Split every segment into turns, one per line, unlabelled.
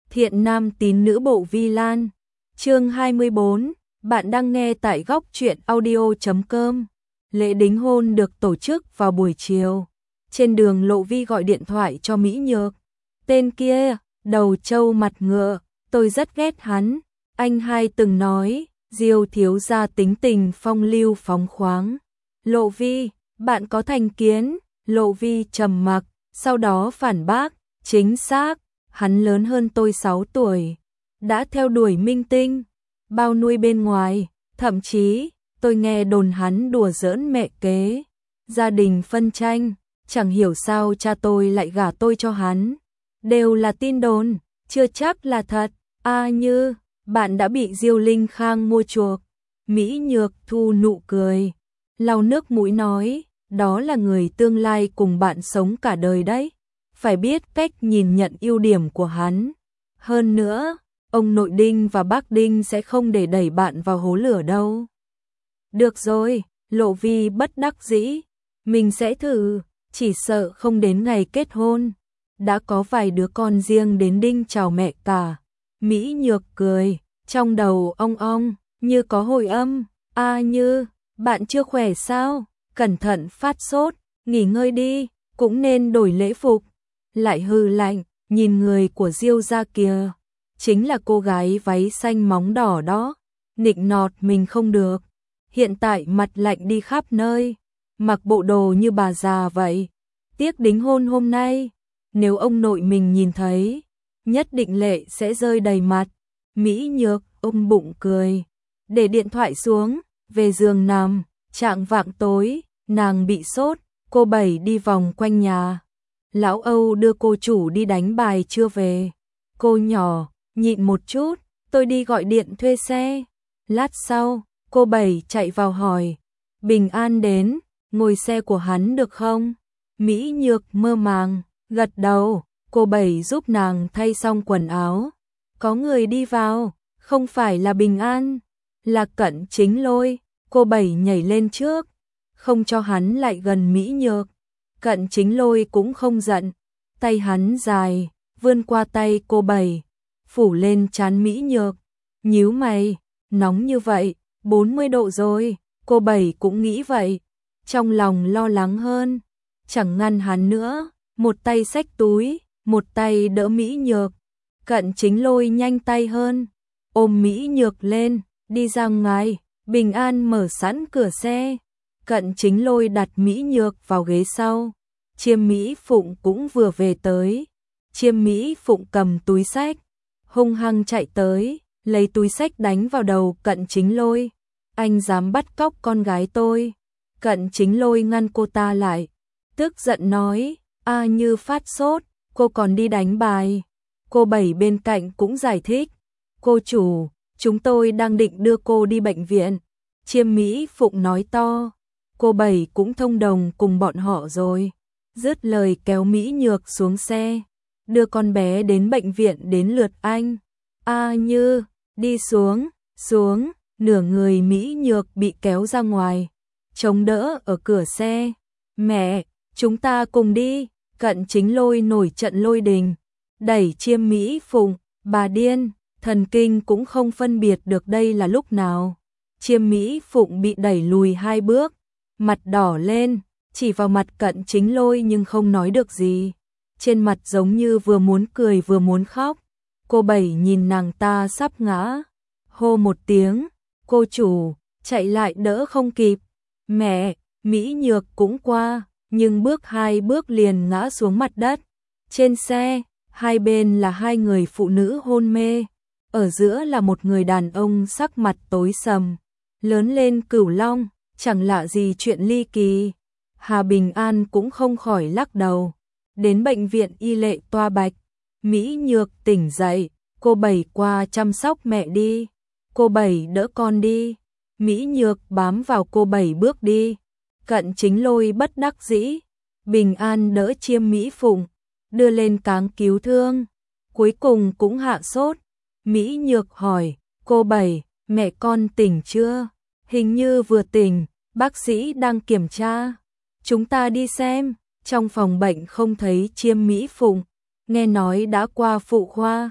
Thiện nam tín nữ bộ Vi Lan. Chương 24, bạn đang nghe tại góc truyện audio.com. Lễ đính hôn được tổ chức vào buổi chiều. Trên đường Lộ Vi gọi điện thoại cho Mỹ Nhược. Tên kia, đầu trâu mặt ngựa, tôi rất ghét hắn. Anh hai từng nói, Diêu thiếu gia tính tình phong lưu phóng khoáng. Lộ Vi, bạn có thành kiến? Lộ Vi trầm mặc, sau đó phản bác, chính xác, hắn lớn hơn tôi 6 tuổi, đã theo đuổi minh tinh, bao nuôi bên ngoài, thậm chí, tôi nghe đồn hắn đùa giỡn mẹ kế, gia đình phân tranh, chẳng hiểu sao cha tôi lại gả tôi cho hắn, đều là tin đồn, chưa chắc là thật. Như, bạn đã bị Diêu Linh Khang mua chuộc. Mỹ Nhược thu nụ cười, lau nước mũi nói, đó là người tương lai cùng bạn sống cả đời đấy, phải biết cách nhìn nhận ưu điểm của hắn. Hơn nữa, ông nội Đinh và bác Đinh sẽ không để đẩy bạn vào hố lửa đâu. Được rồi, Lộ Vi bất đắc dĩ, mình sẽ thử, chỉ sợ không đến ngày kết hôn. Đã có vài đứa con riêng đến Đinh chào mẹ cả. Mỹ Nhược cười, trong đầu ong ong, như có hồi âm. Như, bạn chưa khỏe sao? Cẩn thận phát sốt, nghỉ ngơi đi, cũng nên đổi lễ phục. Lại hừ lạnh, nhìn người của Diêu gia kìa, chính là cô gái váy xanh móng đỏ đó, nịnh nọt mình không được. Hiện tại mặt lạnh đi khắp nơi, mặc bộ đồ như bà già vậy. Tiếc đính hôn hôm nay, nếu ông nội mình nhìn thấy, nhất định lệ sẽ rơi đầy mặt. Mỹ Nhược ôm bụng cười, để điện thoại xuống, về giường nằm. Chạng vạng tối, nàng bị sốt, cô Bảy đi vòng quanh nhà. Lão Âu đưa cô chủ đi đánh bài chưa về. Cô nhỏ, nhịn một chút, tôi đi gọi điện thuê xe. Lát sau, cô Bảy chạy vào hỏi, Bình An đến, ngồi xe của hắn được không? Mỹ Nhược mơ màng, gật đầu, cô Bảy giúp nàng thay xong quần áo. Có người đi vào, không phải là Bình An, là Cận Chính Lôi. Cô Bảy nhảy lên trước, không cho hắn lại gần Mỹ Nhược. Cận Chính Lôi cũng không giận, tay hắn dài, vươn qua tay cô Bảy, phủ lên trán Mỹ Nhược. Nhíu mày, nóng như vậy, 40 độ rồi, cô Bảy cũng nghĩ vậy, trong lòng lo lắng hơn, chẳng ngăn hắn nữa, một tay xách túi, một tay đỡ Mỹ Nhược. Cận Chính Lôi nhanh tay hơn, ôm Mỹ Nhược lên, đi ra ngoài. Bình An mở sẵn cửa xe, Cận Chính Lôi đặt Mỹ Nhược vào ghế sau. Chiêm Mỹ Phụng cũng vừa về tới. Chiêm Mỹ Phụng cầm túi xách, hung hăng chạy tới, lấy túi xách đánh vào đầu Cận Chính Lôi. Anh dám bắt cóc con gái tôi. Cận Chính Lôi ngăn cô ta lại, tức giận nói, Như phát sốt, cô còn đi đánh bài. Cô Bảy bên cạnh cũng giải thích, cô chủ, chúng tôi đang định đưa cô đi bệnh viện. Chiêm Mỹ Phụng nói to, cô Bảy cũng thông đồng cùng bọn họ rồi. Dứt lời kéo Mỹ Nhược xuống xe, đưa con bé đến bệnh viện đến lượt anh. Như, đi xuống, nửa người Mỹ Nhược bị kéo ra ngoài, chống đỡ ở cửa xe. Mẹ, chúng ta cùng đi. Cận Chính Lôi nổi trận lôi đình, đẩy Chiêm Mỹ Phụng, bà điên. Thần kinh cũng không phân biệt được đây là lúc nào. Chiêm Mỹ Phụng bị đẩy lùi 2 bước, mặt đỏ lên, chỉ vào mặt Cận Chính Lôi nhưng không nói được gì. Trên mặt giống như vừa muốn cười vừa muốn khóc. Cô Bảy nhìn nàng ta sắp ngã, hô một tiếng, cô chủ, chạy lại đỡ không kịp. Mẹ, Mỹ Nhược cũng qua, nhưng bước 2 bước liền ngã xuống mặt đất. Trên xe, hai bên là 2 người phụ nữ hôn mê. Ở giữa là một người đàn ông sắc mặt tối sầm, lớn lên Cửu Long, chẳng lạ gì chuyện ly kỳ. Hà Bình An cũng không khỏi lắc đầu. Đến bệnh viện y lệ Toa Bạch, Mỹ Nhược tỉnh dậy, cô Bảy qua chăm sóc mẹ đi. Cô Bảy đỡ con đi. Mỹ Nhược bám vào cô Bảy bước đi. Cận Chính Lôi bất đắc dĩ. Bình An đỡ Chiêm Mỹ Phụng, đưa lên cáng cứu thương. Cuối cùng cũng hạ sốt. Mỹ Nhược hỏi, cô Bảy, mẹ con tỉnh chưa? Hình như vừa tỉnh, bác sĩ đang kiểm tra. Chúng ta đi xem. Trong phòng bệnh không thấy Chiêm Mỹ Phụng, nghe nói đã qua phụ khoa.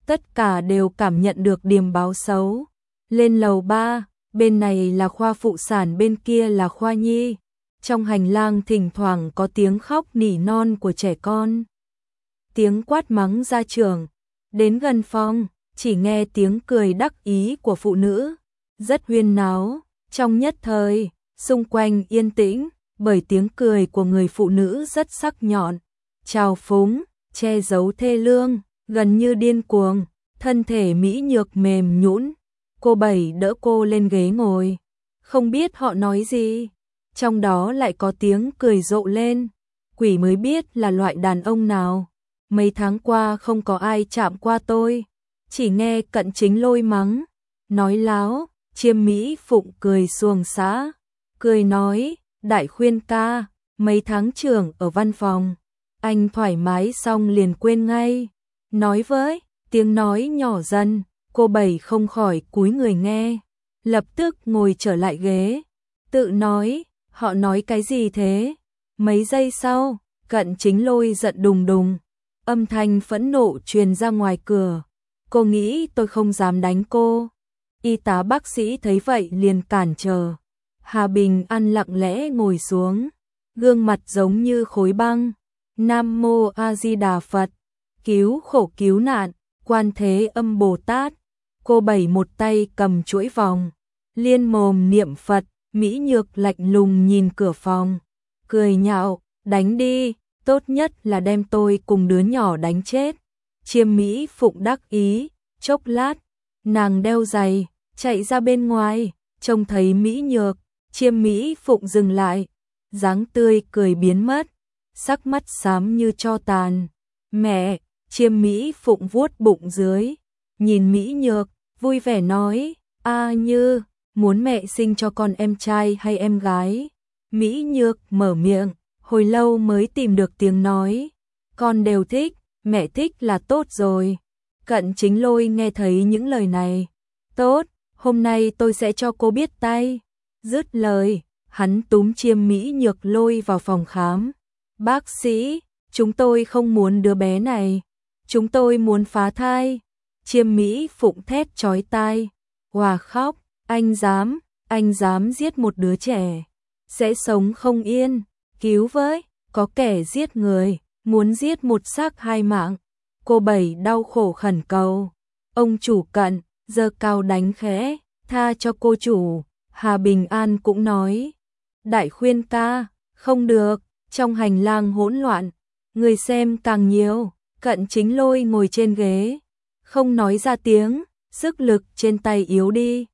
tất cả đều cảm nhận được điềm báo xấu. Lên lầu 3, bên này là khoa phụ sản, bên kia là khoa nhi. Trong hành lang thỉnh thoảng có tiếng khóc nỉ non của trẻ con. Tiếng quát mắng gia trưởng. Đến gần phòng, chỉ nghe tiếng cười đắc ý của phụ nữ. Rất huyên náo, trong nhất thời, xung quanh yên tĩnh, bởi tiếng cười của người phụ nữ rất sắc nhọn, trào phúng, che giấu thê lương, gần như điên cuồng, thân thể mỹ nhược mềm nhũn. Cô Bảy đỡ cô lên ghế ngồi, không biết họ nói gì, trong đó lại có tiếng cười rộ lên, quỷ mới biết là loại đàn ông nào. Mấy tháng qua không có ai chạm qua tôi, chỉ nghe Cận Chính Lôi mắng, nói láo. Chiêm Mỹ Phụng cười xuồng xã, cười nói, Đại Khuyên ca, mấy tháng trưởng ở văn phòng, anh thoải mái xong liền quên ngay. Nói với, tiếng nói nhỏ dần, cô Bảy không khỏi cúi người nghe, lập tức ngồi trở lại ghế, tự nói, họ nói cái gì thế? Mấy giây sau, Cận Chính Lôi giận đùng đùng, âm thanh phẫn nộ truyền ra ngoài cửa, cô nghĩ tôi không dám đánh cô. Y tá bác sĩ thấy vậy liền cản trở. Hà Bình An lặng lẽ ngồi xuống, gương mặt giống như khối băng. Nam Mô A Di Đà Phật, cứu khổ cứu nạn, Quan Thế Âm Bồ Tát. Cô Bảy một tay cầm chuỗi vòng, liên mồm niệm Phật. Mỹ Nhược lạnh lùng nhìn cửa phòng, cười nhạo, đánh đi, tốt nhất là đem tôi cùng đứa nhỏ đánh chết. Chiêm Mỹ Phụng đắc ý, chốc lát, nàng đeo giày, chạy ra bên ngoài, trông thấy Mỹ Nhược, Chiêm Mỹ Phụng dừng lại, dáng tươi cười biến mất, sắc mắt xám như tro tàn. Mẹ, Chiêm Mỹ Phụng vuốt bụng dưới, nhìn Mỹ Nhược, vui vẻ nói, a Như, muốn mẹ sinh cho con em trai hay em gái? Mỹ Nhược mở miệng, hồi lâu mới tìm được tiếng nói, con đều thích, mẹ thích là tốt rồi. Cận Chính Lôi nghe thấy những lời này, tốt, hôm nay tôi sẽ cho cô biết tay. Dứt lời, hắn túm Chiêm Mỹ Nhược lôi vào phòng khám. Bác sĩ, chúng tôi không muốn đứa bé này, chúng tôi muốn phá thai. Chiêm Mỹ Phụng thét chói tai, hòa khóc, anh dám giết một đứa trẻ, sẽ sống không yên, cứu với, có kẻ giết người, muốn giết một xác hai mạng. Cô Bảy đau khổ khẩn cầu, ông chủ Cận, giơ cao đánh khẽ, tha cho cô chủ. Hà Bình An cũng nói, Đại Khuyên ca, không được. Trong hành lang hỗn loạn, người xem càng nhiều. Cận Chính Lôi ngồi trên ghế, không nói ra tiếng, sức lực trên tay yếu đi.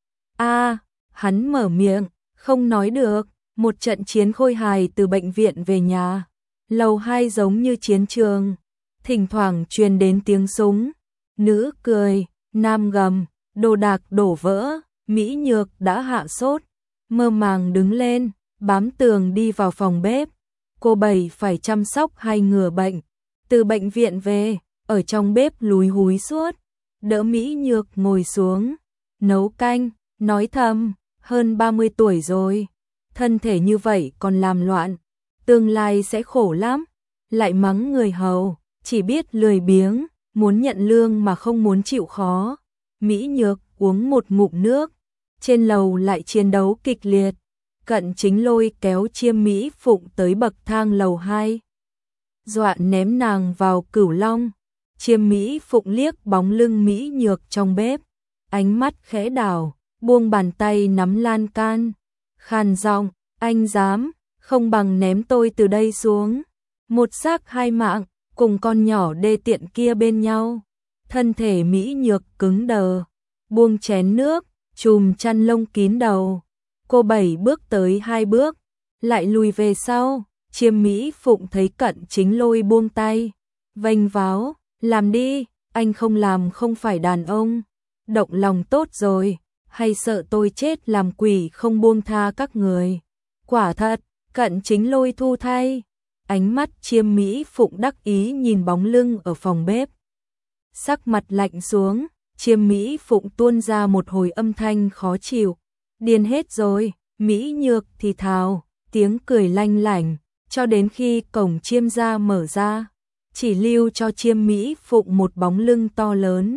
Hắn mở miệng, không nói được. Một trận chiến khôi hài từ bệnh viện về nhà, lầu 2 giống như chiến trường, thỉnh thoảng truyền đến tiếng súng, nữ cười, nam gầm, đồ đạc đổ vỡ. Mỹ Nhược đã hạ sốt, mơ màng đứng lên, bám tường đi vào phòng bếp. Cô Bảy phải chăm sóc hai người bệnh, từ bệnh viện về, ở trong bếp lúi húi suốt, đỡ Mỹ Nhược ngồi xuống, nấu canh, nói thầm, hơn 30 tuổi rồi, thân thể như vậy còn làm loạn, tương lai sẽ khổ lắm. Lại mắng người hầu, chỉ biết lười biếng, muốn nhận lương mà không muốn chịu khó. Mỹ Nhược uống một ngụm nước, trên lầu lại chiến đấu kịch liệt. Cận Chính Lôi kéo Chiêm Mỹ Phụng tới bậc thang lầu 2, dọa ném nàng vào Cửu Long. Chiêm Mỹ Phụng liếc bóng lưng Mỹ Nhược trong bếp, ánh mắt khẽ đảo, buông bàn tay nắm lan can, khàn giọng, anh dám, không bằng ném tôi từ đây xuống. Một xác hai mạng, cùng con nhỏ đê tiện kia bên nhau. Thân thể Mỹ Nhược cứng đờ, buông chén nước, chùm chăn lông kín đầu. Cô Bảy bước tới 2 bước, lại lùi về sau. Chiêm Mỹ Phụng thấy Cận Chính Lôi buông tay, vênh váo, làm đi, anh không làm không phải đàn ông. Động lòng tốt rồi, hay sợ tôi chết làm quỷ không buông tha các người. Quả thật, Cận Chính Lôi thu thay. Ánh mắt Chiêm Mỹ Phụng đắc ý nhìn bóng lưng ở phòng bếp. Sắc mặt lạnh xuống, Chiêm Mỹ Phụng tuôn ra một hồi âm thanh khó chịu. Điên hết rồi, Mỹ Nhược thì thào, tiếng cười lanh lảnh, cho đến khi cổng Chiêm gia mở ra, chỉ lưu cho Chiêm Mỹ Phụng một bóng lưng to lớn.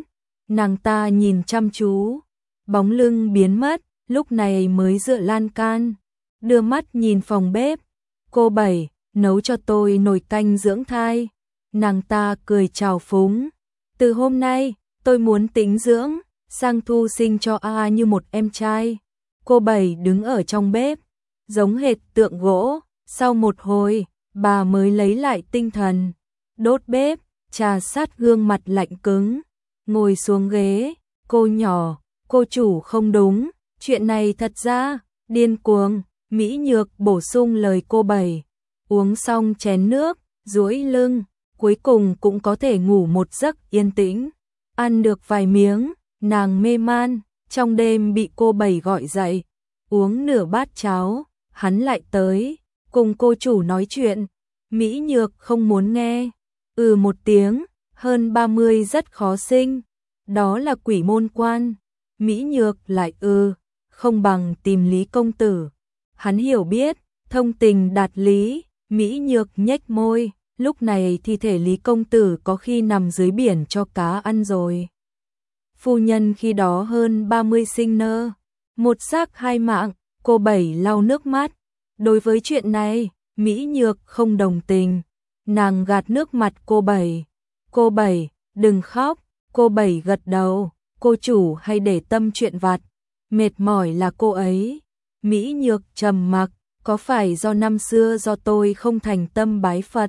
nàng ta nhìn chăm chú, bóng lưng biến mất, lúc này mới dựa lan can, đưa mắt nhìn phòng bếp. Cô Bảy, nấu cho tôi nồi canh dưỡng thai. Nàng ta cười trào phúng. Từ hôm nay, tôi muốn tĩnh dưỡng, sang thu sinh cho A như một em trai. Cô Bảy đứng ở trong bếp, giống hệt tượng gỗ. Sau một hồi, bà mới lấy lại tinh thần, đốt bếp, trà sát gương mặt lạnh cứng, ngồi xuống ghế. Cô nhỏ, cô chủ không đúng, chuyện này thật ra điên cuồng. Mỹ Nhược bổ sung lời cô Bảy, uống xong chén nước, duỗi lưng, cuối cùng cũng có thể ngủ một giấc yên tĩnh. Ăn được vài miếng, nàng mê man, trong đêm bị cô Bảy gọi dậy, uống nửa bát cháo, hắn lại tới, cùng cô chủ nói chuyện. Mỹ Nhược không muốn nghe, một tiếng, hơn 30 rất khó sinh, đó là quỷ môn quan. Mỹ Nhược lại không bằng tìm Lý công tử. Hắn hiểu biết, thông tình đạt lý. Mỹ Nhược nhếch môi, lúc này thi thể Lý công tử có khi nằm dưới biển cho cá ăn rồi. Phu nhân khi đó hơn 30 sinh nơ, một xác hai mạng. Cô Bảy lau nước mắt. Đối với chuyện này, Mỹ Nhược không đồng tình, nàng gạt nước mặt cô Bảy. Cô Bảy, đừng khóc. Cô Bảy gật đầu, cô chủ hay để tâm chuyện vặt, mệt mỏi là cô ấy. Mỹ Nhược trầm mặc, có phải do năm xưa do tôi không thành tâm bái Phật?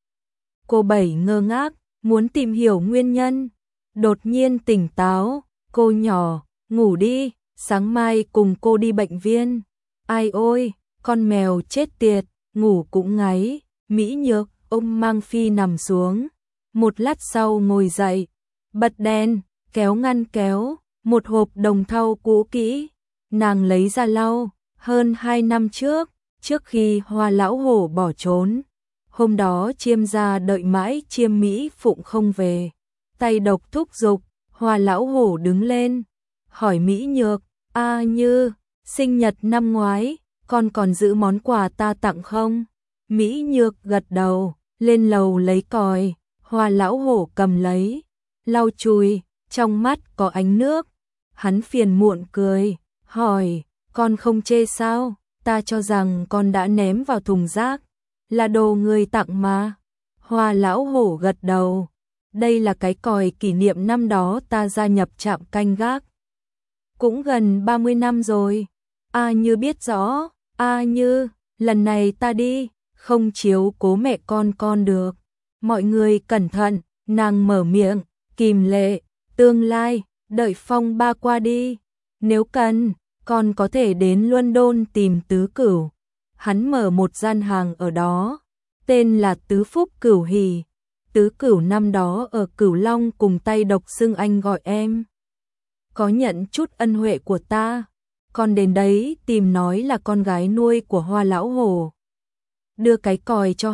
Cô Bảy ngơ ngác, muốn tìm hiểu nguyên nhân, đột nhiên tỉnh táo. Cô nhỏ, ngủ đi, sáng mai cùng cô đi bệnh viện. Ai ôi, con mèo chết tiệt, ngủ cũng ngáy. Mỹ Nhược ôm Mang Phi nằm xuống, một lát sau ngồi dậy, bật đèn, kéo ngăn kéo, một hộp đồng thau cũ kỹ, nàng lấy ra lau. Hơn 2 năm trước khi Hoa lão hổ bỏ trốn, hôm đó Chiêm gia đợi mãi Chiêm Mỹ Phụng không về, tay độc thúc giục. Hoa lão hổ đứng lên, hỏi Mỹ Nhược, Như, sinh nhật năm ngoái, con còn giữ món quà ta tặng không? Mỹ Nhược gật đầu, lên lầu lấy còi. Hoa lão hổ cầm lấy, lau chùi, trong mắt có ánh nước. Hắn phiền muộn cười, hỏi, con không chê sao? Ta cho rằng con đã ném vào thùng rác, là đồ người tặng mà. Hoa lão hổ gật đầu, đây là cái còi kỷ niệm năm đó ta gia nhập trạm canh gác. Cũng gần 30 năm rồi. Như biết rõ. Như, lần này ta đi, không chiếu cố mẹ con được. Mọi người cẩn thận. Nàng mở miệng, kìm lệ, tương lai, đợi phong ba qua đi. Nếu cần, con có thể đến London tìm Tứ Cửu. Hắn mở một gian hàng ở đó, tên là Tứ Phúc Cửu Hỷ. Tứ Cửu năm đó ở Cửu Long cùng tay độc xưng anh gọi em. Có nhận chút ân huệ của ta, con đến đấy tìm nói là con gái nuôi của Hoa lão hổ. Đưa cái còi cho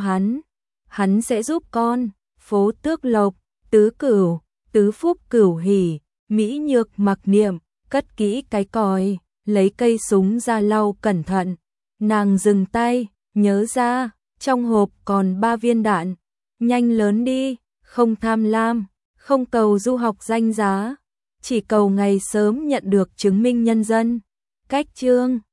hắn sẽ giúp con. Phố Tước Lộc, Tứ Cửu, Tứ Phúc Cửu Hỷ. Mỹ Nhược mặc niệm, cất kỹ cái còi, lấy cây súng ra lau cẩn thận. Nàng dừng tay, nhớ ra, trong hộp còn 3 viên đạn. Nhanh lớn đi, không tham lam, không cầu du học danh giá, chỉ cầu ngày sớm nhận được chứng minh nhân dân. Cách chương